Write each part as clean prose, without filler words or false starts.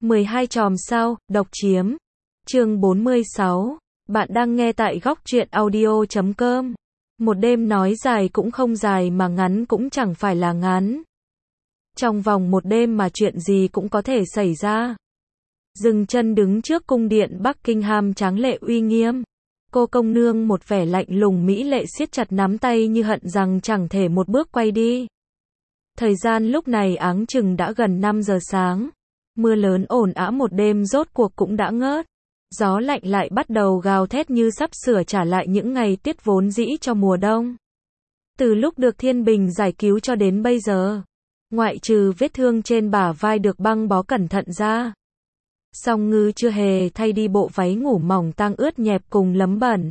12 chòm sao, độc chiếm. Chương 46. Bạn đang nghe tại góc truyện audio.com. Một đêm nói dài cũng không dài mà ngắn cũng chẳng phải là ngắn. Trong vòng một đêm mà chuyện gì cũng có thể xảy ra. Dừng chân đứng trước cung điện Buckingham tráng lệ uy nghiêm. Cô công nương một vẻ lạnh lùng mỹ lệ siết chặt nắm tay như hận rằng chẳng thể một bước quay đi. Thời gian lúc này áng chừng đã gần 5 giờ sáng. Mưa lớn ồn ào một đêm rốt cuộc cũng đã ngớt. Gió lạnh lại bắt đầu gào thét như sắp sửa trả lại những ngày tiết vốn dĩ cho mùa đông. Từ lúc được Thiên Bình giải cứu cho đến bây giờ, ngoại trừ vết thương trên bả vai được băng bó cẩn thận ra, Song Ngư chưa hề thay đi bộ váy ngủ mỏng tang ướt nhẹp cùng lấm bẩn.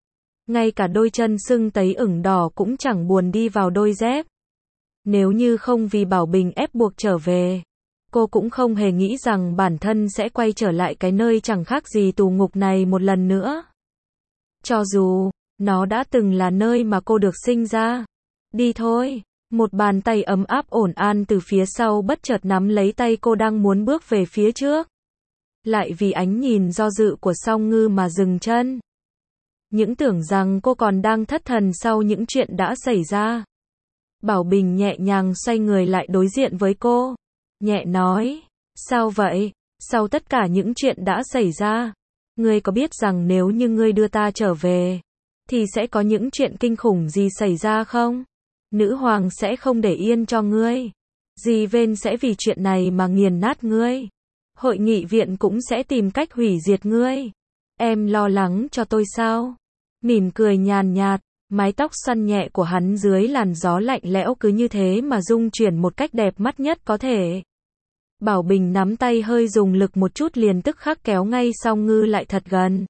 Ngay cả đôi chân sưng tấy ửng đỏ cũng chẳng buồn đi vào đôi dép. Nếu như không vì Bảo Bình ép buộc trở về, cô cũng không hề nghĩ rằng bản thân sẽ quay trở lại cái nơi chẳng khác gì tù ngục này một lần nữa. Cho dù, nó đã từng là nơi mà cô được sinh ra. Đi thôi. Một bàn tay ấm áp ổn an từ phía sau bất chợt nắm lấy tay cô đang muốn bước về phía trước. Lại vì ánh nhìn do dự của Song Ngư mà dừng chân. Những tưởng rằng cô còn đang thất thần sau những chuyện đã xảy ra. Bảo Bình nhẹ nhàng xoay người lại đối diện với cô. Nhẹ nói, sao vậy? Sau tất cả những chuyện đã xảy ra, ngươi có biết rằng nếu như ngươi đưa ta trở về, thì sẽ có những chuyện kinh khủng gì xảy ra không? Nữ hoàng sẽ không để yên cho ngươi. Dì Vên sẽ vì chuyện này mà nghiền nát ngươi. Hội nghị viện cũng sẽ tìm cách hủy diệt ngươi. Em lo lắng cho tôi sao? Mỉm cười nhàn nhạt, mái tóc xoăn nhẹ của hắn dưới làn gió lạnh lẽo cứ như thế mà rung chuyển một cách đẹp mắt nhất có thể. Bảo Bình nắm tay hơi dùng lực một chút liền tức khắc kéo ngay Song Ngư lại thật gần.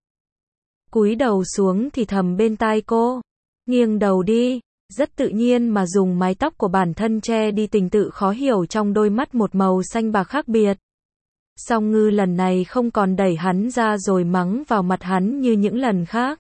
Cúi đầu xuống thì thầm bên tai cô. Nghiêng đầu đi. Rất tự nhiên mà dùng mái tóc của bản thân che đi tình tự khó hiểu trong đôi mắt một màu xanh bạc khác biệt. Song Ngư lần này không còn đẩy hắn ra rồi mắng vào mặt hắn như những lần khác.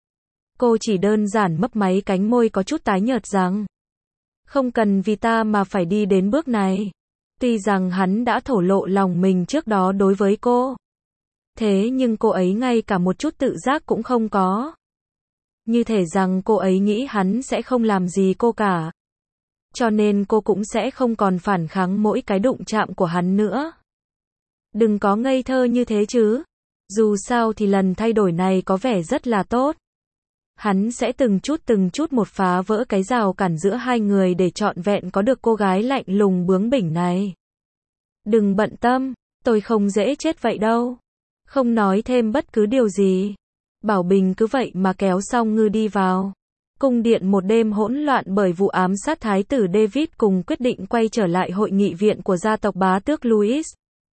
Cô chỉ đơn giản mấp máy cánh môi có chút tái nhợt rằng, không cần vì ta mà phải đi đến bước này. Tuy rằng hắn đã thổ lộ lòng mình trước đó đối với cô, thế nhưng cô ấy ngay cả một chút tự giác cũng không có. Như thể rằng cô ấy nghĩ hắn sẽ không làm gì cô cả. Cho nên cô cũng sẽ không còn phản kháng mỗi cái đụng chạm của hắn nữa. Đừng có ngây thơ như thế chứ. Dù sao thì lần thay đổi này có vẻ rất là tốt. Hắn sẽ từng chút một phá vỡ cái rào cản giữa hai người để trọn vẹn có được cô gái lạnh lùng bướng bỉnh này. Đừng bận tâm, tôi không dễ chết vậy đâu. Không nói thêm bất cứ điều gì. Bảo Bình cứ vậy mà kéo Song Ngư đi vào. Cung điện một đêm hỗn loạn bởi vụ ám sát thái tử David cùng quyết định quay trở lại hội nghị viện của gia tộc bá tước Louis.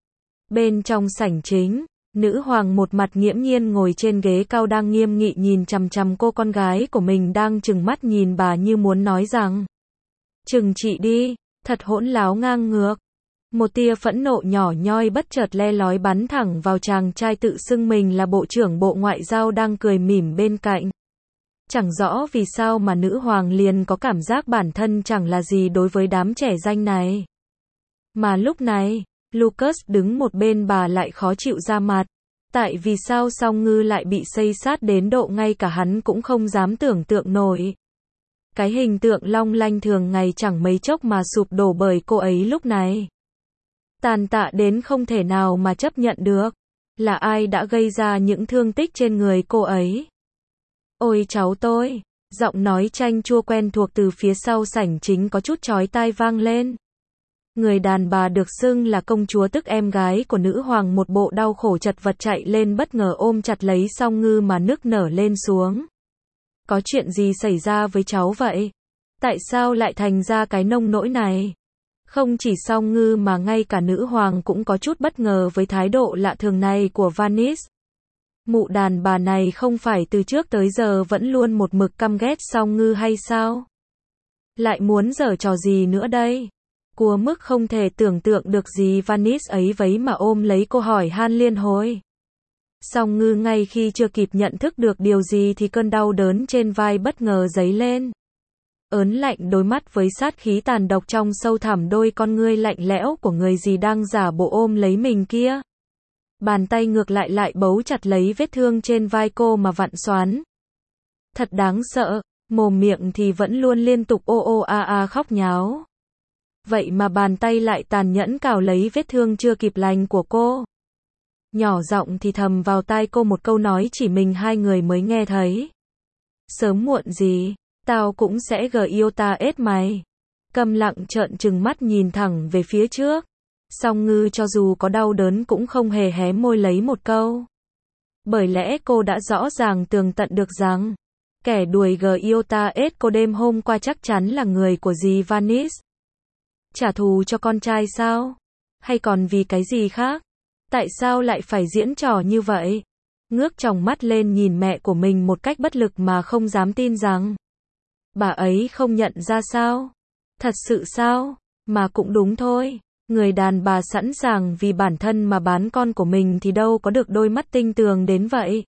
Bên trong sảnh chính, nữ hoàng một mặt nghiễm nhiên ngồi trên ghế cao đang nghiêm nghị nhìn chằm chằm cô con gái của mình đang trừng mắt nhìn bà như muốn nói rằng, trừng trị đi, thật hỗn láo ngang ngược. Một tia phẫn nộ nhỏ nhoi bất chợt le lói bắn thẳng vào chàng trai tự xưng mình là bộ trưởng bộ ngoại giao đang cười mỉm bên cạnh. Chẳng rõ vì sao mà nữ hoàng liền có cảm giác bản thân chẳng là gì đối với đám trẻ danh này. Mà lúc này, Lucas đứng một bên bà lại khó chịu ra mặt. Tại vì sao Song Ngư lại bị xây sát đến độ ngay cả hắn cũng không dám tưởng tượng nổi. Cái hình tượng long lanh thường ngày chẳng mấy chốc mà sụp đổ bởi cô ấy lúc này. Tàn tạ đến không thể nào mà chấp nhận được. Là ai đã gây ra những thương tích trên người cô ấy? Ôi cháu tôi! Giọng nói chanh chua quen thuộc từ phía sau sảnh chính có chút chói tai vang lên. Người đàn bà được xưng là công chúa tức em gái của nữ hoàng một bộ đau khổ chật vật chạy lên bất ngờ ôm chặt lấy Song Ngư mà nức nở lên xuống. Có chuyện gì xảy ra với cháu vậy? Tại sao lại thành ra cái nông nỗi này? Không chỉ Song Ngư mà ngay cả nữ hoàng cũng có chút bất ngờ với thái độ lạ thường này của Vanish. Mụ đàn bà này không phải từ trước tới giờ vẫn luôn một mực căm ghét Song Ngư hay sao? Lại muốn giở trò gì nữa đây? Cua mức không thể tưởng tượng được gì Vanish ấy vấy mà ôm lấy cô hỏi han liên hồi. Song Ngư ngay khi chưa kịp nhận thức được điều gì thì cơn đau đớn trên vai bất ngờ dấy lên. Ớn lạnh đối mắt với sát khí tàn độc trong sâu thẳm đôi con ngươi lạnh lẽo của người gì đang giả bộ ôm lấy mình kia. Bàn tay ngược lại lại bấu chặt lấy vết thương trên vai cô mà vặn xoắn. Thật đáng sợ, mồm miệng thì vẫn luôn liên tục ô ô a a khóc nháo. Vậy mà bàn tay lại tàn nhẫn cào lấy vết thương chưa kịp lành của cô. Nhỏ giọng thì thầm vào tai cô một câu nói chỉ mình hai người mới nghe thấy. Sớm muộn gì, tao cũng sẽ yêu ta ết mày. Câm lặng trợn trừng mắt nhìn thẳng về phía trước. Song Ngư cho dù có đau đớn cũng không hề hé môi lấy một câu. Bởi lẽ cô đã rõ ràng tường tận được rằng, kẻ đuổi yêu ta ết cô đêm hôm qua chắc chắn là người của dì Vanish. Trả thù cho con trai sao? Hay còn vì cái gì khác? Tại sao lại phải diễn trò như vậy? Ngước tròng mắt lên nhìn mẹ của mình một cách bất lực mà không dám tin rằng bà ấy không nhận ra sao? Thật sự sao? Mà cũng đúng thôi. Người đàn bà sẵn sàng vì bản thân mà bán con của mình thì đâu có được đôi mắt tinh tường đến vậy.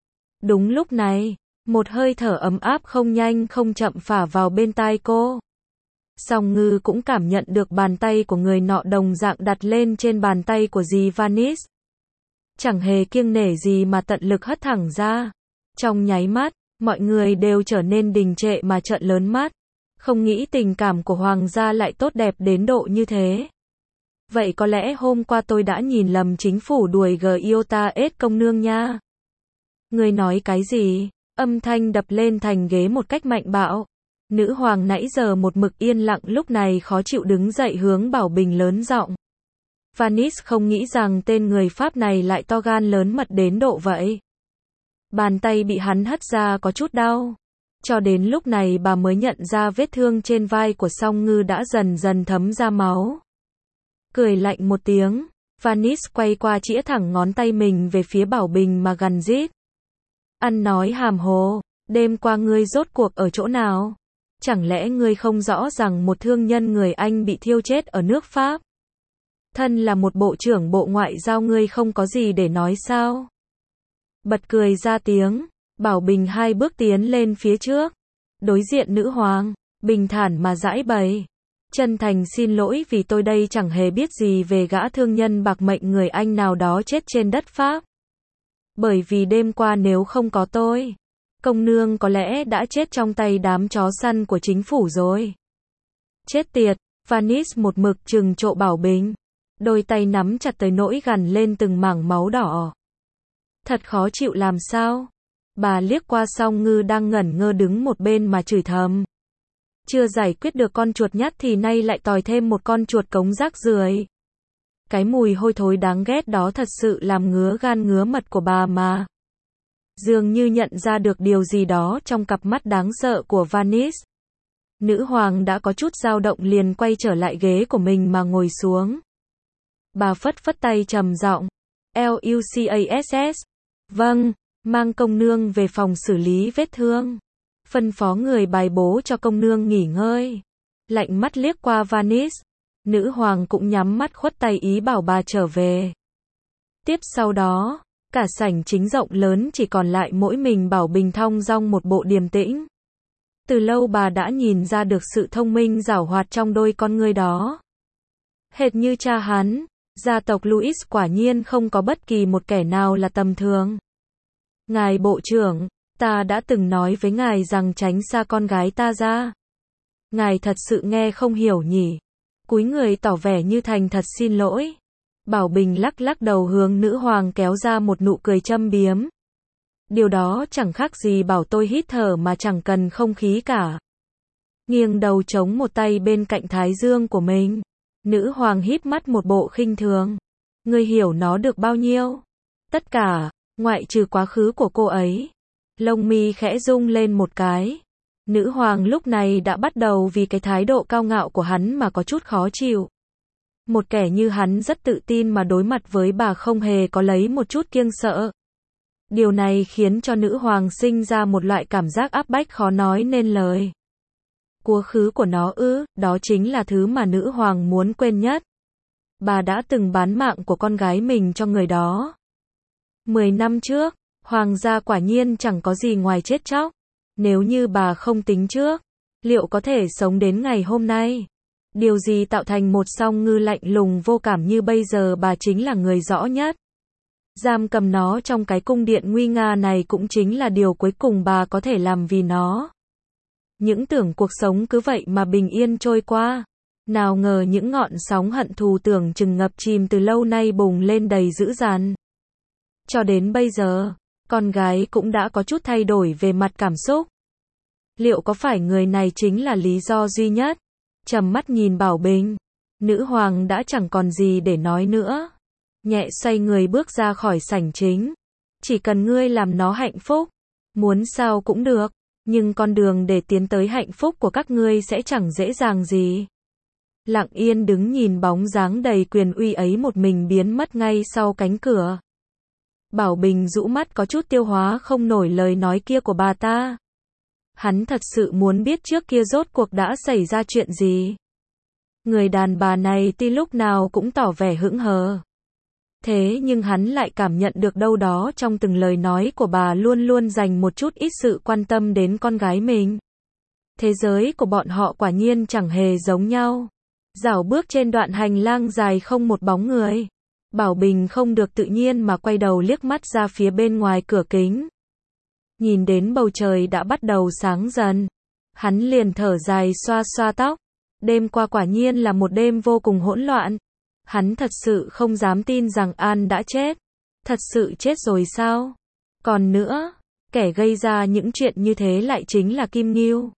Đúng lúc này, một hơi thở ấm áp không nhanh không chậm phả vào bên tai cô. Song Ngư cũng cảm nhận được bàn tay của người nọ đồng dạng đặt lên trên bàn tay của dì Vanish. Chẳng hề kiêng nể gì mà tận lực hất thẳng ra. Trong nháy mắt, mọi người đều trở nên đình trệ mà trợn lớn mắt. Không nghĩ tình cảm của hoàng gia lại tốt đẹp đến độ như thế. Vậy có lẽ hôm qua tôi đã nhìn lầm chính phủ đuổi yêu ta ết công nương nha. Người nói cái gì? Âm thanh đập lên thành ghế một cách mạnh bạo. Nữ hoàng nãy giờ một mực yên lặng lúc này khó chịu đứng dậy hướng Bảo Bình lớn giọng. Vanish không nghĩ rằng tên người Pháp này lại to gan lớn mật đến độ vậy. Bàn tay bị hắn hất ra có chút đau. Cho đến lúc này bà mới nhận ra vết thương trên vai của Song Ngư đã dần dần thấm ra máu. Cười lạnh một tiếng, Vanish quay qua chĩa thẳng ngón tay mình về phía Bảo Bình mà gằn rít. Ăn nói hàm hồ, đêm qua ngươi rốt cuộc ở chỗ nào? Chẳng lẽ ngươi không rõ rằng một thương nhân người Anh bị thiêu chết ở nước Pháp? Thân là một bộ trưởng bộ ngoại giao ngươi không có gì để nói sao? Bật cười ra tiếng, Bảo Bình hai bước tiến lên phía trước. Đối diện nữ hoàng, bình thản mà giãi bày. Chân thành xin lỗi vì tôi đây chẳng hề biết gì về gã thương nhân bạc mệnh người Anh nào đó chết trên đất Pháp. Bởi vì đêm qua nếu không có tôi, công nương có lẽ đã chết trong tay đám chó săn của chính phủ rồi. Chết tiệt, Vanish một mực trừng trộ Bảo Bình. Đôi tay nắm chặt tới nỗi gằn lên từng mảng máu đỏ. Thật khó chịu làm sao? Bà liếc qua Song Ngư đang ngẩn ngơ đứng một bên mà chửi thầm. Chưa giải quyết được con chuột nhắt thì nay lại tòi thêm một con chuột cống rác rưởi. Cái mùi hôi thối đáng ghét đó thật sự làm ngứa gan ngứa mật của bà mà. Dường như nhận ra được điều gì đó trong cặp mắt đáng sợ của Vanish. Nữ hoàng đã có chút dao động liền quay trở lại ghế của mình mà ngồi xuống. Bà phất phất tay trầm giọng. Lucass. Vâng, mang công nương về phòng xử lý vết thương. Phân phó người bài bố cho công nương nghỉ ngơi. Lạnh mắt liếc qua Vanish. Nữ hoàng cũng nhắm mắt khuất tay ý bảo bà trở về. Tiếp sau đó, cả sảnh chính rộng lớn chỉ còn lại mỗi mình Bảo Bình thong dong một bộ điềm tĩnh. Từ lâu bà đã nhìn ra được sự thông minh giảo hoạt trong đôi con ngươi đó. Hệt như cha hắn, gia tộc Louis quả nhiên không có bất kỳ một kẻ nào là tầm thường. Ngài bộ trưởng, ta đã từng nói với ngài rằng tránh xa con gái ta ra. Ngài thật sự nghe không hiểu nhỉ? Cúi người tỏ vẻ như thành thật xin lỗi. Bảo Bình lắc lắc đầu hướng nữ hoàng kéo ra một nụ cười châm biếm. Điều đó chẳng khác gì bảo tôi hít thở mà chẳng cần không khí cả. Nghiêng đầu chống một tay bên cạnh thái dương của mình. Nữ hoàng híp mắt một bộ khinh thường. Ngươi hiểu nó được bao nhiêu? Tất cả, ngoại trừ quá khứ của cô ấy. Lông mi khẽ rung lên một cái. Nữ hoàng lúc này đã bắt đầu vì cái thái độ cao ngạo của hắn mà có chút khó chịu. Một kẻ như hắn rất tự tin mà đối mặt với bà không hề có lấy một chút kiêng sợ. Điều này khiến cho nữ hoàng sinh ra một loại cảm giác áp bách khó nói nên lời. Quá khứ của nó đó chính là thứ mà nữ hoàng muốn quên nhất. Bà đã từng bán mạng của con gái mình cho người đó. 10 năm trước, hoàng gia quả nhiên chẳng có gì ngoài chết chóc. Nếu như bà không tính trước, liệu có thể sống đến ngày hôm nay? Điều gì tạo thành một Song Ngư lạnh lùng vô cảm như bây giờ bà chính là người rõ nhất. Giam cầm nó trong cái cung điện nguy nga này cũng chính là điều cuối cùng bà có thể làm vì nó. Những tưởng cuộc sống cứ vậy mà bình yên trôi qua. Nào ngờ những ngọn sóng hận thù tưởng chừng ngập chìm từ lâu nay bùng lên đầy dữ dằn. Cho đến bây giờ, con gái cũng đã có chút thay đổi về mặt cảm xúc. Liệu có phải người này chính là lý do duy nhất? Trầm mắt nhìn Bảo Bình, nữ hoàng đã chẳng còn gì để nói nữa. Nhẹ xoay người bước ra khỏi sảnh chính. Chỉ cần ngươi làm nó hạnh phúc, muốn sao cũng được, nhưng con đường để tiến tới hạnh phúc của các ngươi sẽ chẳng dễ dàng gì. Lặng yên đứng nhìn bóng dáng đầy quyền uy ấy một mình biến mất ngay sau cánh cửa. Bảo Bình rũ mắt có chút tiêu hóa không nổi lời nói kia của bà ta. Hắn thật sự muốn biết trước kia rốt cuộc đã xảy ra chuyện gì. Người đàn bà này tuy lúc nào cũng tỏ vẻ hững hờ. Thế nhưng hắn lại cảm nhận được đâu đó trong từng lời nói của bà luôn luôn dành một chút ít sự quan tâm đến con gái mình. Thế giới của bọn họ quả nhiên chẳng hề giống nhau. Dạo bước trên đoạn hành lang dài không một bóng người. Bảo Bình không được tự nhiên mà quay đầu liếc mắt ra phía bên ngoài cửa kính. Nhìn đến bầu trời đã bắt đầu sáng dần. Hắn liền thở dài xoa xoa tóc. Đêm qua quả nhiên là một đêm vô cùng hỗn loạn. Hắn thật sự không dám tin rằng An đã chết. Thật sự chết rồi sao? Còn nữa, kẻ gây ra những chuyện như thế lại chính là Kim Ngưu.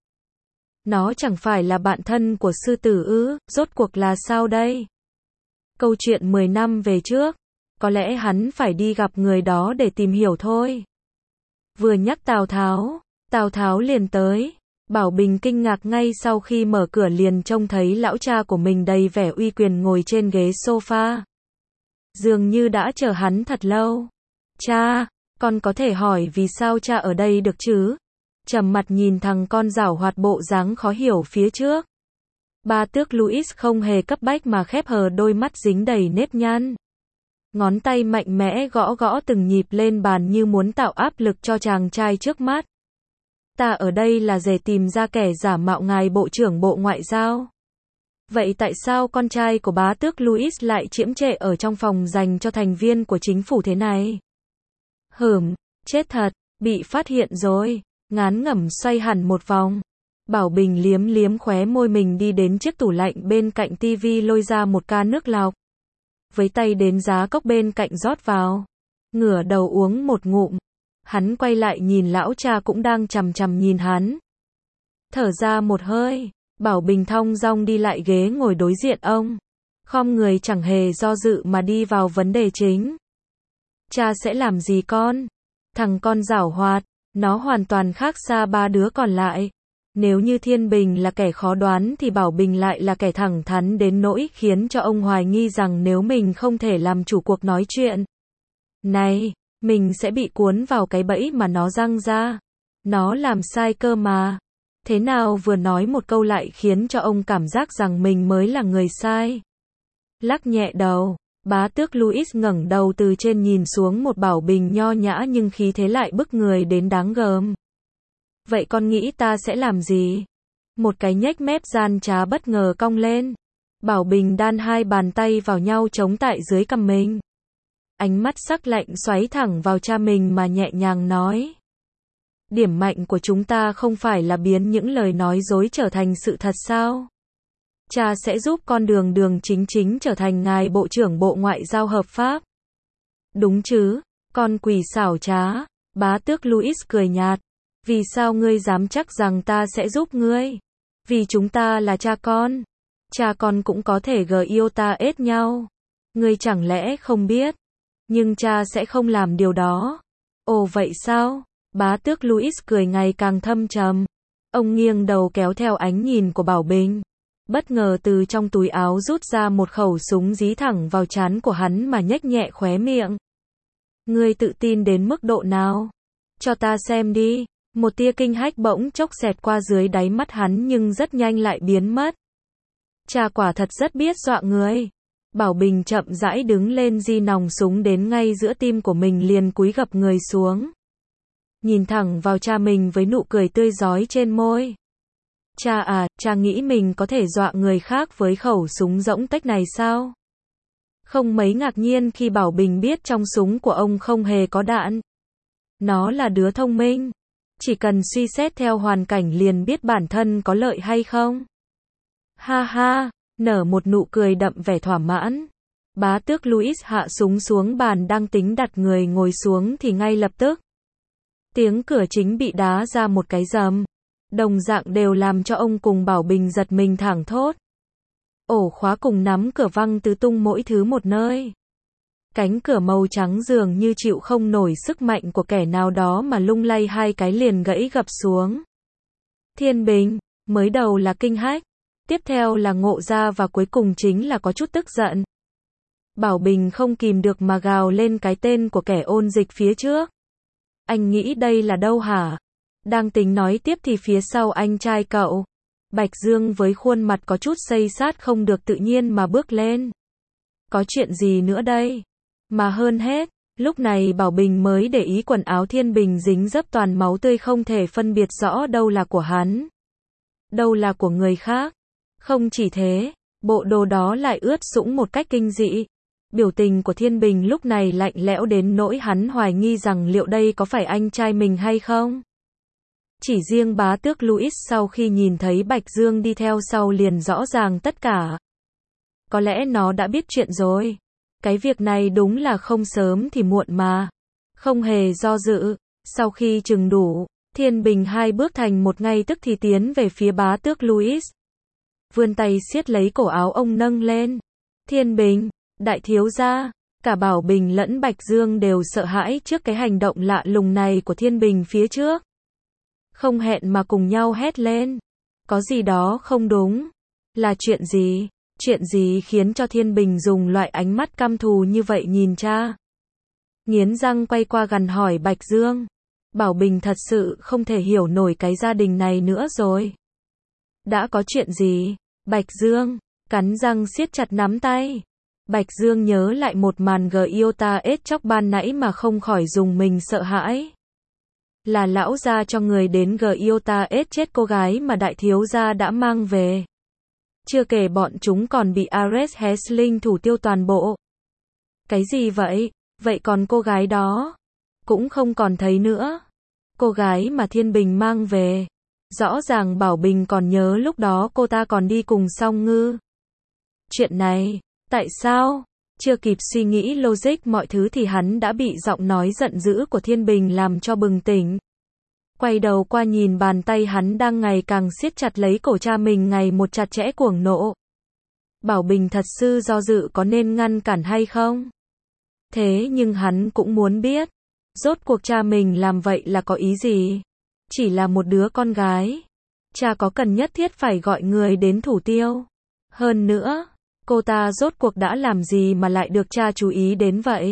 Nó chẳng phải là bạn thân của sư tử ư, rốt cuộc là sao đây? Câu chuyện 10 năm về trước, có lẽ hắn phải đi gặp người đó để tìm hiểu thôi. Vừa nhắc Tào Tháo liền tới. Bảo Bình kinh ngạc ngay sau khi mở cửa liền trông thấy lão cha của mình đầy vẻ uy quyền ngồi trên ghế sofa. Dường như đã chờ hắn thật lâu. Cha, con có thể hỏi vì sao cha ở đây được chứ? Trầm mặt nhìn thằng con giảo hoạt bộ dáng khó hiểu phía trước. Ba tước Louis không hề cấp bách mà khép hờ đôi mắt dính đầy nếp nhăn. Ngón tay mạnh mẽ gõ gõ từng nhịp lên bàn như muốn tạo áp lực cho chàng trai trước mắt. Ta ở đây là để tìm ra kẻ giả mạo ngài Bộ trưởng Bộ Ngoại giao. Vậy tại sao con trai của bá tước Louis lại chiếm trệ ở trong phòng dành cho thành viên của chính phủ thế này? Chết thật, bị phát hiện rồi. Ngán ngẩm xoay hẳn một vòng. Bảo Bình liếm liếm khóe môi mình đi đến chiếc tủ lạnh bên cạnh tivi lôi ra một ca nước lọc. Với tay đến giá cốc bên cạnh rót vào. Ngửa đầu uống một ngụm. Hắn quay lại nhìn lão cha cũng đang chằm chằm nhìn hắn. Thở ra một hơi, Bảo Bình thong dong đi lại ghế ngồi đối diện ông. Khom người chẳng hề do dự mà đi vào vấn đề chính. Cha sẽ làm gì con? Thằng con giảo hoạt, nó hoàn toàn khác xa ba đứa còn lại. Nếu như Thiên Bình là kẻ khó đoán thì Bảo Bình lại là kẻ thẳng thắn đến nỗi khiến cho ông hoài nghi rằng nếu mình không thể làm chủ cuộc nói chuyện này, mình sẽ bị cuốn vào cái bẫy mà nó giăng ra. Nó làm sai cơ mà. Thế nào vừa nói một câu lại khiến cho ông cảm giác rằng mình mới là người sai. Lắc nhẹ đầu, bá tước Louis ngẩng đầu từ trên nhìn xuống một Bảo Bình nho nhã nhưng khí thế lại bức người đến đáng gờm. Vậy con nghĩ ta sẽ làm gì? Một cái nhếch mép gian trá bất ngờ cong lên. Bảo Bình đan hai bàn tay vào nhau chống tại dưới cằm mình. Ánh mắt sắc lạnh xoáy thẳng vào cha mình mà nhẹ nhàng nói. Điểm mạnh của chúng ta không phải là biến những lời nói dối trở thành sự thật sao? Cha sẽ giúp con đường chính trở thành ngài Bộ trưởng Bộ Ngoại giao hợp pháp. Đúng chứ, con quỷ xảo trá. Bá tước Louis cười nhạt. Vì sao ngươi dám chắc rằng ta sẽ giúp ngươi? Vì chúng ta là cha con. Cha con cũng có thể yêu ta ết nhau. Ngươi chẳng lẽ không biết? Nhưng cha sẽ không làm điều đó. Ồ vậy sao? Bá tước Louis cười ngày càng thâm trầm. Ông nghiêng đầu kéo theo ánh nhìn của Bảo Bình. Bất ngờ từ trong túi áo rút ra một khẩu súng dí thẳng vào trán của hắn mà nhếch nhẹ khóe miệng. Ngươi tự tin đến mức độ nào? Cho ta xem đi. Một tia kinh hách bỗng chốc xẹt qua dưới đáy mắt hắn nhưng rất nhanh lại biến mất. Cha quả thật rất biết dọa người. Bảo Bình chậm rãi đứng lên di nòng súng đến ngay giữa tim của mình liền cúi gập người xuống. Nhìn thẳng vào cha mình với nụ cười tươi rói trên môi. Cha à, cha nghĩ mình có thể dọa người khác với khẩu súng rỗng tếch này sao? Không mấy ngạc nhiên khi Bảo Bình biết trong súng của ông không hề có đạn. Nó là đứa thông minh. Chỉ cần suy xét theo hoàn cảnh liền biết bản thân có lợi hay không. Ha ha, nở một nụ cười đậm vẻ thỏa mãn. Bá tước Louis hạ súng xuống bàn đang tính đặt người ngồi xuống thì ngay lập tức. Tiếng cửa chính bị đá ra một cái rầm. Đồng dạng đều làm cho ông cùng Bảo Bình giật mình thảng thốt. Ổ khóa cùng nắm cửa văng tứ tung mỗi thứ một nơi. Cánh cửa màu trắng dường như chịu không nổi sức mạnh của kẻ nào đó mà lung lay hai cái liền gãy gập xuống. Thiên Bình, mới đầu là kinh hách, tiếp theo là ngộ ra và cuối cùng chính là có chút tức giận. Bảo Bình không kìm được mà gào lên cái tên của kẻ ôn dịch phía trước. Anh nghĩ đây là đâu hả? Đang tính nói tiếp thì phía sau anh trai cậu, Bạch Dương với khuôn mặt có chút xây xát không được tự nhiên mà bước lên. Có chuyện gì nữa đây? Mà hơn hết, lúc này Bảo Bình mới để ý quần áo Thiên Bình dính dấp toàn máu tươi không thể phân biệt rõ đâu là của hắn, đâu là của người khác. Không chỉ thế, bộ đồ đó lại ướt sũng một cách kinh dị. Biểu tình của Thiên Bình lúc này lạnh lẽo đến nỗi hắn hoài nghi rằng liệu đây có phải anh trai mình hay không. Chỉ riêng bá tước Louis sau khi nhìn thấy Bạch Dương đi theo sau liền rõ ràng tất cả. Có lẽ nó đã biết chuyện rồi. Cái việc này đúng là không sớm thì muộn mà. Không hề do dự, sau khi chừng đủ, Thiên Bình hai bước thành một ngay tức thì tiến về phía bá tước Louis. Vươn tay siết lấy cổ áo ông nâng lên. Thiên Bình, đại thiếu gia, cả Bảo Bình lẫn Bạch Dương đều sợ hãi trước cái hành động lạ lùng này của Thiên Bình phía trước. Không hẹn mà cùng nhau hét lên. Có gì đó không đúng. Là chuyện gì? Chuyện gì khiến cho Thiên Bình dùng loại ánh mắt căm thù như vậy nhìn cha? Nghiến răng quay qua gằn hỏi Bạch Dương. Bảo Bình thật sự không thể hiểu nổi cái gia đình này nữa rồi. Đã có chuyện gì? Bạch Dương, cắn răng siết chặt nắm tay. Bạch Dương nhớ lại một màn Giota ết chóc ban nãy mà không khỏi dùng mình sợ hãi. Là lão gia cho người đến Giota ết chết cô gái mà đại thiếu gia đã mang về. Chưa kể bọn chúng còn bị Ares Hesling thủ tiêu toàn bộ. Cái gì vậy? Vậy còn cô gái đó? Cũng không còn thấy nữa. Cô gái mà Thiên Bình mang về. Rõ ràng Bảo Bình còn nhớ lúc đó cô ta còn đi cùng Song Ngư. Chuyện này, tại sao? Chưa kịp suy nghĩ logic mọi thứ thì hắn đã bị giọng nói giận dữ của Thiên Bình làm cho bừng tỉnh. Quay đầu qua nhìn bàn tay hắn đang ngày càng siết chặt lấy cổ cha mình ngày một chặt chẽ cuồng nộ. Bảo Bình thật sự do dự có nên ngăn cản hay không? Thế nhưng hắn cũng muốn biết, rốt cuộc cha mình làm vậy là có ý gì? Chỉ là một đứa con gái. Cha có cần nhất thiết phải gọi người đến thủ tiêu? Hơn nữa, cô ta rốt cuộc đã làm gì mà lại được cha chú ý đến vậy?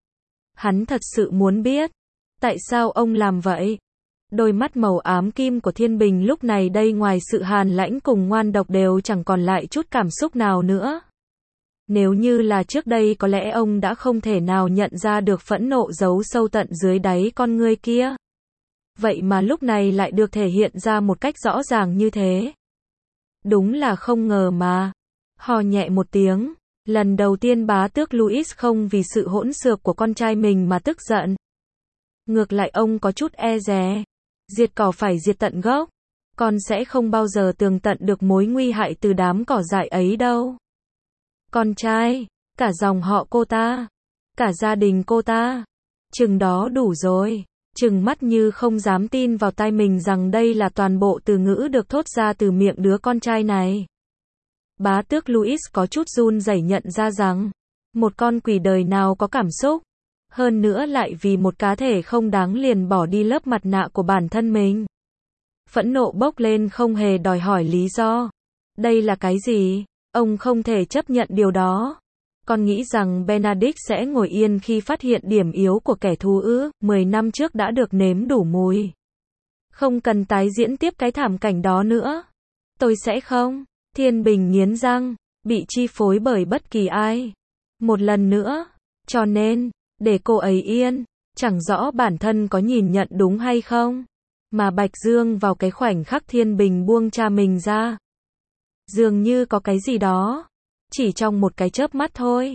Hắn thật sự muốn biết, tại sao ông làm vậy? Đôi mắt màu ám kim của Thiên Bình lúc này đây ngoài sự hàn lãnh cùng ngoan độc đều chẳng còn lại chút cảm xúc nào nữa. Nếu như là trước đây có lẽ ông đã không thể nào nhận ra được phẫn nộ giấu sâu tận dưới đáy con ngươi kia. Vậy mà lúc này lại được thể hiện ra một cách rõ ràng như thế. Đúng là không ngờ mà. Hò nhẹ một tiếng, lần đầu tiên bá tước Louis không vì sự hỗn xược của con trai mình mà tức giận. Ngược lại ông có chút e dè. Diệt cỏ phải diệt tận gốc. Con sẽ không bao giờ tường tận được mối nguy hại từ đám cỏ dại ấy đâu. Con trai, cả dòng họ cô ta, cả gia đình cô ta. Chừng đó đủ rồi. Chừng mắt như không dám tin vào tai mình rằng đây là toàn bộ từ ngữ được thốt ra từ miệng đứa con trai này. Bá tước Louis có chút run rẩy nhận ra rằng, một con quỷ đời nào có cảm xúc, hơn nữa lại vì một cá thể không đáng liền bỏ đi lớp mặt nạ của bản thân mình. Phẫn nộ bốc lên không hề đòi hỏi lý do. Đây là cái gì? Ông không thể chấp nhận điều đó. Con nghĩ rằng Benedict sẽ ngồi yên khi phát hiện điểm yếu của kẻ thù ư? 10 năm trước đã được nếm đủ mùi. Không cần tái diễn tiếp cái thảm cảnh đó nữa. Tôi sẽ không. Thiên Bình nghiến răng, bị chi phối bởi bất kỳ ai. Một lần nữa. Cho nên, để cô ấy yên. Chẳng rõ bản thân có nhìn nhận đúng hay không. Mà Bạch Dương vào cái khoảnh khắc Thiên Bình buông cha mình ra. Dường như có cái gì đó. Chỉ trong một cái chớp mắt thôi.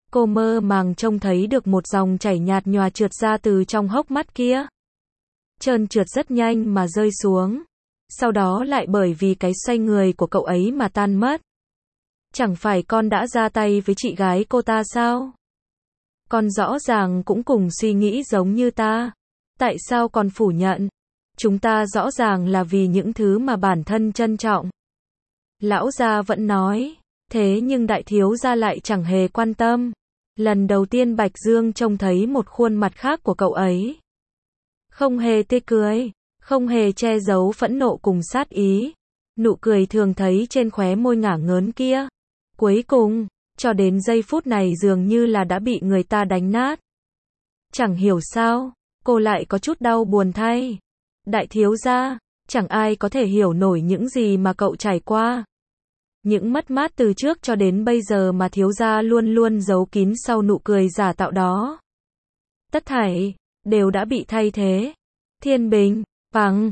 Cô mơ màng trông thấy được một dòng chảy nhạt nhòa trượt ra từ trong hốc mắt kia. Trơn trượt rất nhanh mà rơi xuống. Sau đó lại bởi vì cái xoay người của cậu ấy mà tan mất. Chẳng phải con đã ra tay với chị gái cô ta sao? Con rõ ràng cũng cùng suy nghĩ giống như ta. Tại sao con phủ nhận? Chúng ta rõ ràng là vì những thứ mà bản thân trân trọng. Lão gia vẫn nói. Thế nhưng đại thiếu gia lại chẳng hề quan tâm. Lần đầu tiên Bạch Dương trông thấy một khuôn mặt khác của cậu ấy. Không hề tươi cười, không hề che giấu phẫn nộ cùng sát ý. Nụ cười thường thấy trên khóe môi ngả ngớn kia. Cuối cùng, cho đến giây phút này dường như là đã bị người ta đánh nát. Chẳng hiểu sao, cô lại có chút đau buồn thay. Đại thiếu gia, chẳng ai có thể hiểu nổi những gì mà cậu trải qua. Những mất mát từ trước cho đến bây giờ mà thiếu gia luôn luôn giấu kín sau nụ cười giả tạo đó. Tất thảy đều đã bị thay thế. Thiên Bình, bằng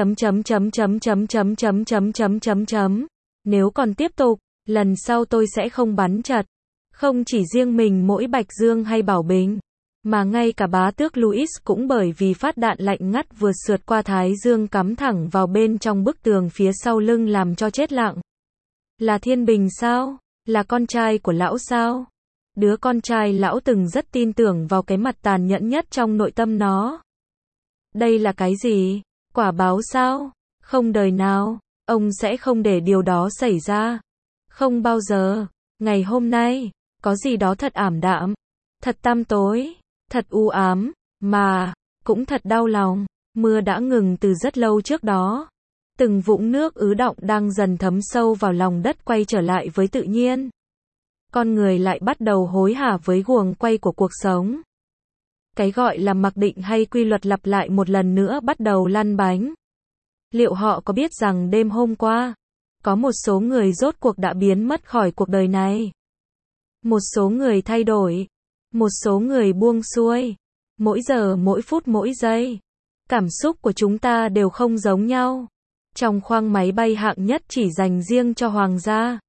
Nếu còn tiếp tục, lần sau tôi sẽ không bắn chật. Không chỉ riêng mình mỗi Bạch Dương hay Bảo Bình, mà ngay cả bá tước Louis cũng bởi vì phát đạn lạnh ngắt vừa sượt qua thái dương cắm thẳng vào bên trong bức tường phía sau lưng làm cho chết lặng. Là Thiên Bình sao? Là con trai của lão sao? Đứa con trai lão từng rất tin tưởng vào cái mặt tàn nhẫn nhất trong nội tâm nó. Đây là cái gì? Quả báo sao? Không đời nào, ông sẽ không để điều đó xảy ra. Không bao giờ. Ngày hôm nay, có gì đó thật ảm đạm, thật tăm tối, thật u ám, mà, cũng thật đau lòng. Mưa đã ngừng từ rất lâu trước đó. Từng vũng nước ứ đọng đang dần thấm sâu vào lòng đất quay trở lại với tự nhiên. Con người lại bắt đầu hối hả với guồng quay của cuộc sống. Cái gọi là mặc định hay quy luật lặp lại một lần nữa bắt đầu lăn bánh. Liệu họ có biết rằng đêm hôm qua, có một số người rốt cuộc đã biến mất khỏi cuộc đời này? Một số người thay đổi, một số người buông xuôi. Mỗi giờ, mỗi phút, mỗi giây, cảm xúc của chúng ta đều không giống nhau. Trong khoang máy bay hạng nhất chỉ dành riêng cho hoàng gia.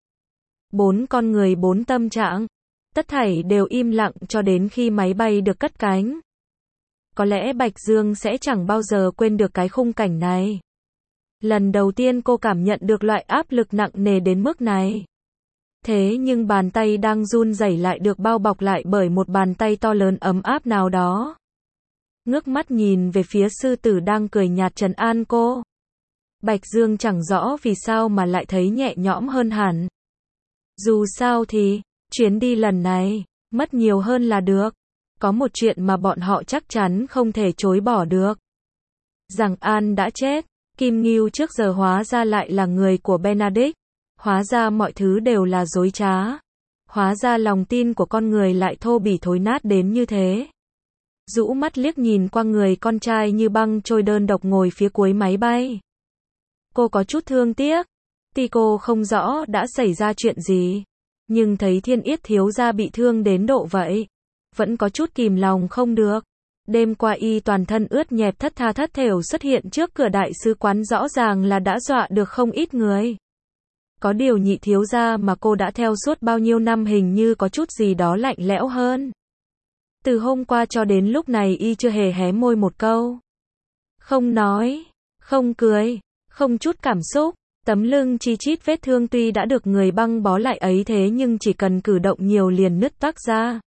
4 con người 4 tâm trạng. Tất thảy đều im lặng cho đến khi máy bay được cất cánh. Có lẽ Bạch Dương sẽ chẳng bao giờ quên được cái khung cảnh này. Lần đầu tiên cô cảm nhận được loại áp lực nặng nề đến mức này. Thế nhưng bàn tay đang run rẩy lại được bao bọc lại bởi một bàn tay to lớn ấm áp nào đó. Ngước mắt nhìn về phía sư tử đang cười nhạt trấn an cô. Bạch Dương chẳng rõ vì sao mà lại thấy nhẹ nhõm hơn hẳn. Dù sao thì, chuyến đi lần này, mất nhiều hơn là được. Có một chuyện mà bọn họ chắc chắn không thể chối bỏ được. Rằng An đã chết, Kim Ngưu trước giờ hóa ra lại là người của Benedict. Hóa ra mọi thứ đều là dối trá. Hóa ra lòng tin của con người lại thô bỉ thối nát đến như thế. Rũ mắt liếc nhìn qua người con trai như băng trôi đơn độc ngồi phía cuối máy bay. Cô có chút thương tiếc. Tuy cô không rõ đã xảy ra chuyện gì, nhưng thấy Thiên Yết thiếu gia bị thương đến độ vậy, vẫn có chút kìm lòng không được. Đêm qua y toàn thân ướt nhẹp thất tha thất thểu xuất hiện trước cửa đại sứ quán rõ ràng là đã dọa được không ít người. Có điều Nhị thiếu gia mà cô đã theo suốt bao nhiêu năm hình như có chút gì đó lạnh lẽo hơn. Từ hôm qua cho đến lúc này y chưa hề hé môi một câu. Không nói, không cười, không chút cảm xúc. Tấm lưng chi chít vết thương tuy đã được người băng bó lại ấy thế nhưng chỉ cần cử động nhiều liền nứt toác ra.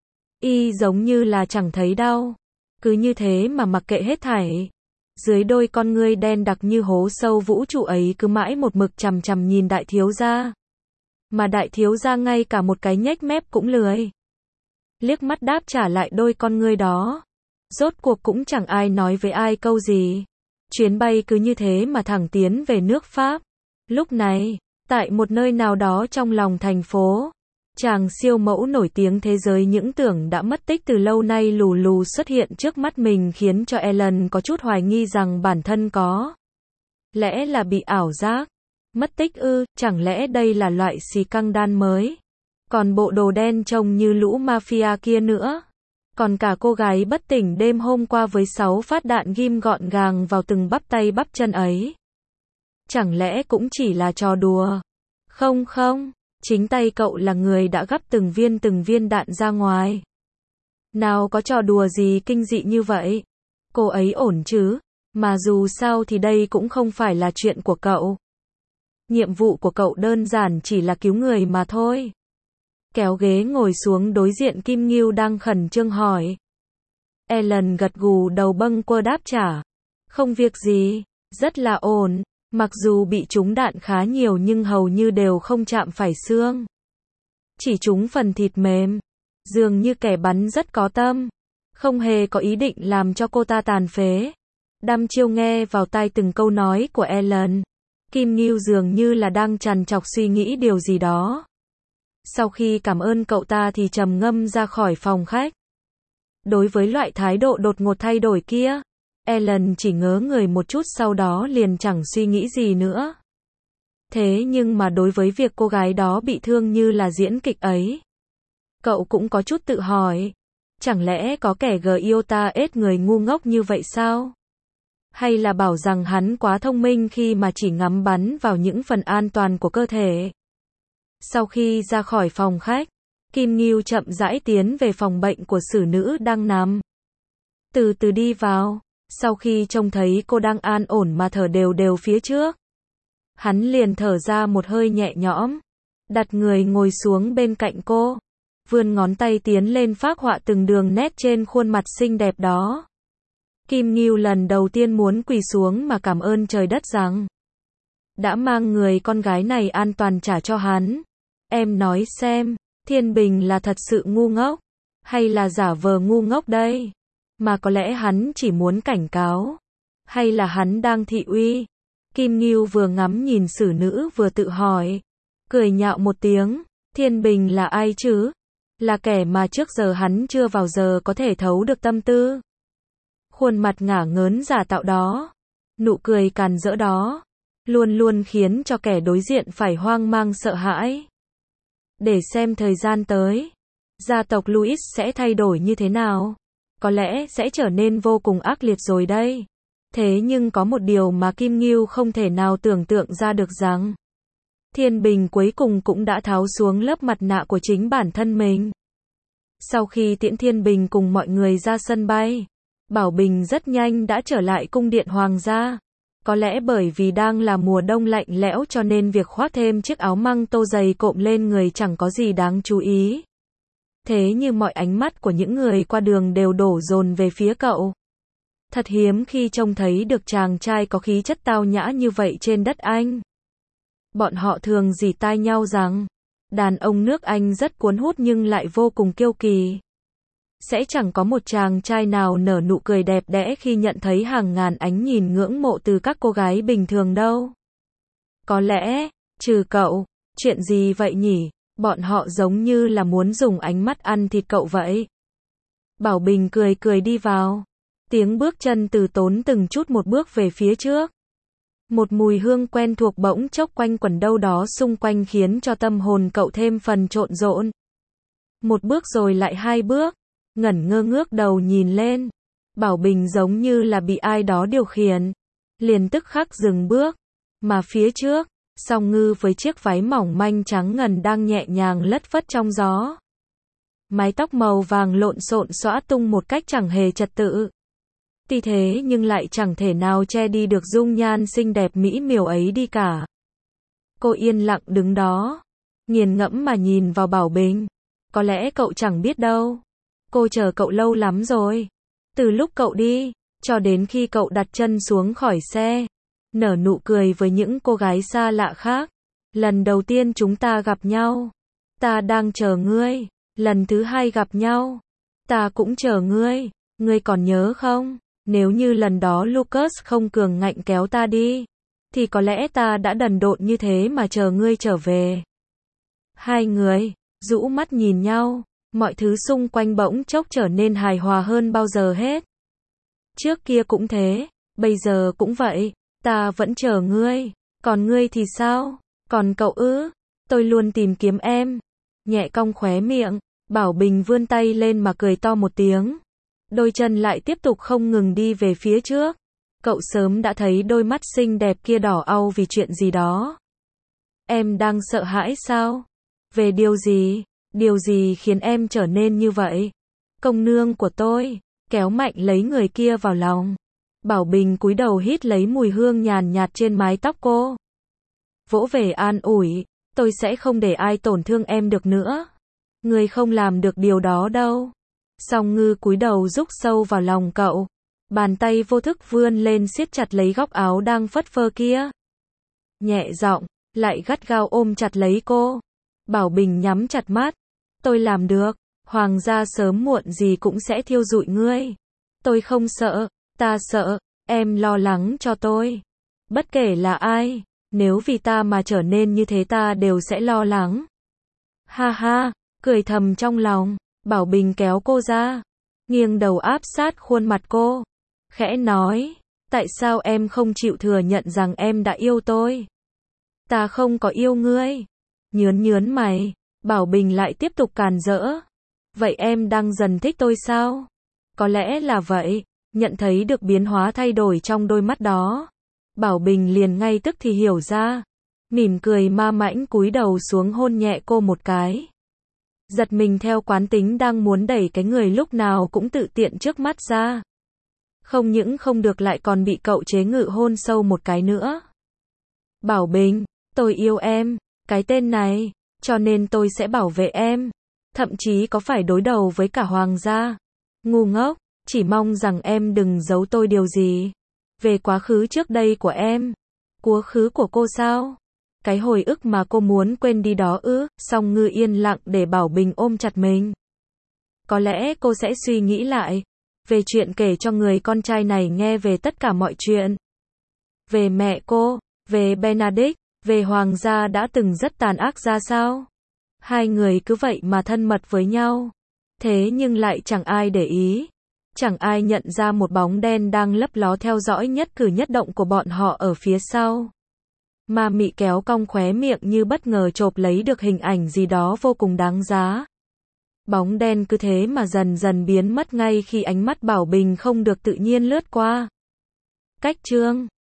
Y giống như là chẳng thấy đau. Cứ như thế mà mặc kệ hết thảy. Dưới đôi con ngươi đen đặc như hố sâu vũ trụ ấy cứ mãi một mực chằm chằm nhìn đại thiếu gia. Mà đại thiếu gia ngay cả một cái nhếch mép cũng lười. Liếc mắt đáp trả lại đôi con ngươi đó. Rốt cuộc cũng chẳng ai nói với ai câu gì. Chuyến bay cứ như thế mà thẳng tiến về nước Pháp. Lúc này, tại một nơi nào đó trong lòng thành phố, chàng siêu mẫu nổi tiếng thế giới những tưởng đã mất tích từ lâu nay lù lù xuất hiện trước mắt mình khiến cho Ellen có chút hoài nghi rằng bản thân có lẽ là bị ảo giác. Mất tích ư, chẳng lẽ đây là loại xì căng đan mới? Còn bộ đồ đen trông như lũ mafia kia nữa. Còn cả cô gái bất tỉnh đêm hôm qua với 6 phát đạn ghim gọn gàng vào từng bắp tay bắp chân ấy. Chẳng lẽ cũng chỉ là trò đùa? Không, Chính tay cậu là người đã gắp từng viên đạn ra ngoài. Nào có trò đùa gì kinh dị như vậy. Cô ấy ổn chứ, mà dù sao thì đây cũng không phải là chuyện của cậu. Nhiệm vụ của cậu đơn giản chỉ là cứu người mà thôi. Kéo ghế ngồi xuống đối diện Kim Ngưu đang khẩn trương hỏi. Ellen gật gù đầu bâng quơ đáp trả. Không việc gì, rất là ổn, mặc dù bị trúng đạn khá nhiều nhưng hầu như đều không chạm phải xương. Chỉ trúng phần thịt mềm, dường như kẻ bắn rất có tâm, không hề có ý định làm cho cô ta tàn phế. Đăm chiêu nghe vào tai từng câu nói của Ellen. Kim Ngưu dường như là đang trằn trọc suy nghĩ điều gì đó. Sau khi cảm ơn cậu ta thì trầm ngâm ra khỏi phòng khách. Đối với loại thái độ đột ngột thay đổi kia, Ellen chỉ ngớ người một chút sau đó liền chẳng suy nghĩ gì nữa. Thế nhưng mà đối với việc cô gái đó bị thương như là diễn kịch ấy, cậu cũng có chút tự hỏi. Chẳng lẽ có kẻ Giota ết người ngu ngốc như vậy sao? Hay là bảo rằng hắn quá thông minh khi mà chỉ ngắm bắn vào những phần an toàn của cơ thể? Sau khi ra khỏi phòng khách, Kim Ngưu chậm rãi tiến về phòng bệnh của xử nữ đang nằm. Từ từ đi vào, sau khi trông thấy cô đang an ổn mà thở đều đều phía trước, hắn liền thở ra một hơi nhẹ nhõm, đặt người ngồi xuống bên cạnh cô, vươn ngón tay tiến lên phác họa từng đường nét trên khuôn mặt xinh đẹp đó. Kim Ngưu lần đầu tiên muốn quỳ xuống mà cảm ơn trời đất rằng đã mang người con gái này an toàn trả cho hắn. Em nói xem, Thiên Bình là thật sự ngu ngốc, hay là giả vờ ngu ngốc đây? Mà có lẽ hắn chỉ muốn cảnh cáo, hay là hắn đang thị uy? Kim Ngưu vừa ngắm nhìn xử nữ vừa tự hỏi, cười nhạo một tiếng, Thiên Bình là ai chứ? Là kẻ mà trước giờ hắn chưa vào giờ có thể thấu được tâm tư. Khuôn mặt ngả ngớn giả tạo đó, nụ cười càn rỡ đó, luôn luôn khiến cho kẻ đối diện phải hoang mang sợ hãi. Để xem thời gian tới, gia tộc Louis sẽ thay đổi như thế nào. Có lẽ sẽ trở nên vô cùng ác liệt rồi đây. Thế nhưng có một điều mà Kim Ngưu không thể nào tưởng tượng ra được rằng Thiên Bình cuối cùng cũng đã tháo xuống lớp mặt nạ của chính bản thân mình. Sau khi tiễn Thiên Bình cùng mọi người ra sân bay, Bảo Bình rất nhanh đã trở lại cung điện hoàng gia. Có lẽ bởi vì đang là mùa đông lạnh lẽo cho nên việc khoác thêm chiếc áo măng tô dày cộm lên người chẳng có gì đáng chú ý. Thế như mọi ánh mắt của những người qua đường đều đổ dồn về phía cậu. Thật hiếm khi trông thấy được chàng trai có khí chất tao nhã như vậy trên đất Anh. Bọn họ thường rỉ tai nhau rằng đàn ông nước Anh rất cuốn hút nhưng lại vô cùng kiêu kỳ. Sẽ chẳng có một chàng trai nào nở nụ cười đẹp đẽ khi nhận thấy hàng ngàn ánh nhìn ngưỡng mộ từ các cô gái bình thường đâu. Có lẽ, trừ cậu, chuyện gì vậy nhỉ? Bọn họ giống như là muốn dùng ánh mắt ăn thịt cậu vậy. Bảo Bình cười cười đi vào. Tiếng bước chân từ tốn từng chút một bước về phía trước. Một mùi hương quen thuộc bỗng chốc quanh quẩn đâu đó xung quanh khiến cho tâm hồn cậu thêm phần trộn rộn. Một bước rồi lại hai bước. Ngẩn ngơ ngước đầu nhìn lên. Bảo Bình giống như là bị ai đó điều khiển. Liền tức khắc dừng bước. Mà phía trước, Song Ngư với chiếc váy mỏng manh trắng ngần đang nhẹ nhàng lất phất trong gió. Mái tóc màu vàng lộn xộn xõa tung một cách chẳng hề trật tự. Tuy thế nhưng lại chẳng thể nào che đi được dung nhan xinh đẹp mỹ miều ấy đi cả. Cô yên lặng đứng đó, nghiền ngẫm mà nhìn vào Bảo Bình. Có lẽ cậu chẳng biết đâu. Cô chờ cậu lâu lắm rồi. Từ lúc cậu đi, cho đến khi cậu đặt chân xuống khỏi xe, nở nụ cười với những cô gái xa lạ khác. Lần đầu tiên chúng ta gặp nhau, ta đang chờ ngươi. Lần thứ hai gặp nhau, ta cũng chờ ngươi. Ngươi còn nhớ không? Nếu như lần đó Lucas không cường ngạnh kéo ta đi, thì có lẽ ta đã đần độn như thế mà chờ ngươi trở về. Hai người rũ mắt nhìn nhau, mọi thứ xung quanh bỗng chốc trở nên hài hòa hơn bao giờ hết. Trước kia cũng thế, bây giờ cũng vậy, ta vẫn chờ ngươi, còn ngươi thì sao? Còn cậu ư? Tôi luôn tìm kiếm em. Nhẹ cong khóe miệng, Bảo Bình vươn tay lên mà cười to một tiếng. Đôi chân lại tiếp tục không ngừng đi về phía trước. Cậu sớm đã thấy đôi mắt xinh đẹp kia đỏ au vì chuyện gì đó. Em đang sợ hãi sao? Về điều gì khiến em trở nên như vậy? Công nương của tôi, kéo mạnh lấy người kia vào lòng. Bảo Bình cúi đầu hít lấy mùi hương nhàn nhạt trên mái tóc cô. Vỗ về an ủi, tôi sẽ không để ai tổn thương em được nữa. Ngươi không làm được điều đó đâu. Song Ngư cúi đầu rúc sâu vào lòng cậu. Bàn tay vô thức vươn lên siết chặt lấy góc áo đang phất phơ kia. Nhẹ giọng, lại gắt gao ôm chặt lấy cô. Bảo Bình nhắm chặt mắt. Tôi làm được. Hoàng gia sớm muộn gì cũng sẽ thiêu rụi ngươi. Tôi không sợ, ta sợ, em lo lắng cho tôi. Bất kể là ai, nếu vì ta mà trở nên như thế ta đều sẽ lo lắng. Ha ha, cười thầm trong lòng, Bảo Bình kéo cô ra, nghiêng đầu áp sát khuôn mặt cô, khẽ nói, tại sao em không chịu thừa nhận rằng em đã yêu tôi? Ta không có yêu ngươi. Nhớn mày, Bảo Bình lại tiếp tục càn rỡ. Vậy em đang dần thích tôi sao? Có lẽ là vậy, nhận thấy được biến hóa thay đổi trong đôi mắt đó. Bảo Bình liền ngay tức thì hiểu ra. Mỉm cười ma mãnh cúi đầu xuống hôn nhẹ cô một cái. Giật mình theo quán tính đang muốn đẩy cái người lúc nào cũng tự tiện trước mắt ra. Không những không được lại còn bị cậu chế ngự hôn sâu một cái nữa. Bảo Bình, tôi yêu em, cái tên này, cho nên tôi sẽ bảo vệ em. Thậm chí có phải đối đầu với cả hoàng gia. Ngu ngốc, chỉ mong rằng em đừng giấu tôi điều gì. Về quá khứ trước đây của em. Quá khứ của cô sao? Cái hồi ức mà cô muốn quên đi đó ư? Song Ngư yên lặng để Bảo Bình ôm chặt mình. Có lẽ cô sẽ suy nghĩ lại. Về chuyện kể cho người con trai này nghe về tất cả mọi chuyện. Về mẹ cô, về Benedict, về hoàng gia đã từng rất tàn ác ra sao? Hai người cứ vậy mà thân mật với nhau. Thế nhưng lại chẳng ai để ý. Chẳng ai nhận ra một bóng đen đang lấp ló theo dõi nhất cử nhất động của bọn họ ở phía sau. Ma Mị kéo cong khóe miệng như bất ngờ chộp lấy được hình ảnh gì đó vô cùng đáng giá. Bóng đen cứ thế mà dần dần biến mất ngay khi ánh mắt Bảo Bình không được tự nhiên lướt qua. Cách chương